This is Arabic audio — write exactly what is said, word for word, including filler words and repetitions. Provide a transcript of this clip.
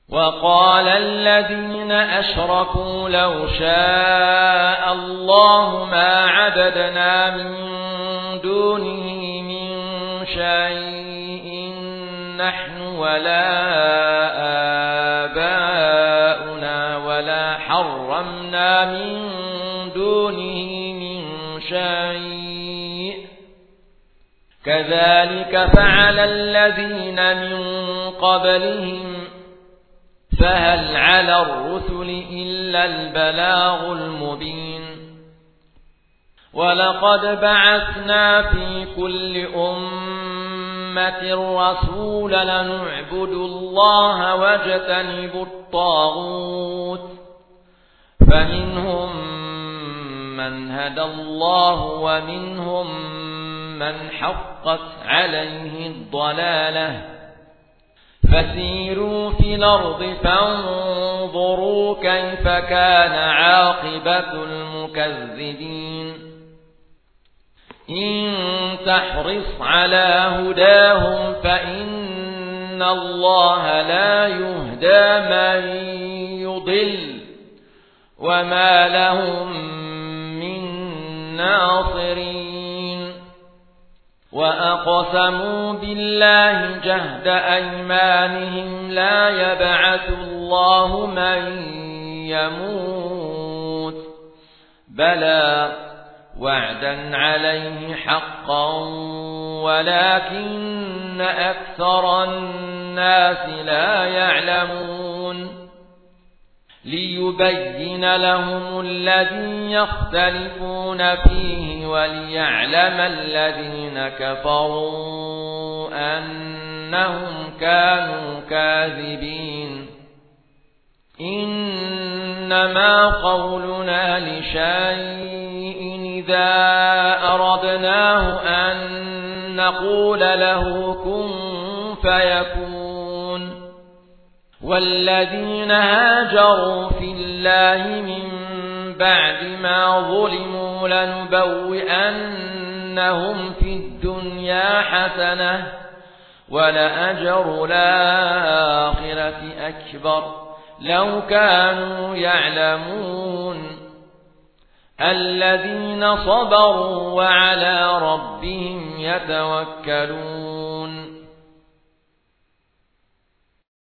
وقال الذين أشركوا لو شاء الله ما عبدنا من دونه من شيء نحن ولا آباؤنا ولا حرمنا من دونه من شيء كذلك فعل الذين من قبلهم فهل على الرسل إلا البلاغ المبين ولقد بعثنا في كل أمة رسولا لنعبدوا الله واجتنبوا الطاغوت فمنهم من هدى الله ومنهم من حقت عليه الضلالة فسيروا في الأرض فانظروا كيف كان عاقبة المكذبين إن تحرص على هداهم فإن الله لا يهدى من يضل وما لهم من ناصرين وأقسموا بالله جهد أيمانهم لا يبعث الله من يموت بلى وعدا عليه حقا ولكن أكثر الناس لا يعلمون ليبين لهم الذي يختلفون فيه وليعلم الذين كفروا أنهم كانوا كاذبين إنما قولنا لشيء إذا أردناه أن نقول له كن فيكون والذين هاجروا في الله من بعد ما ظلموا لنبوئنهم في الدنيا حسنة ولأجر الآخرة أكبر لو كانوا يعلمون الذين صبروا وعلى ربهم يتوكلون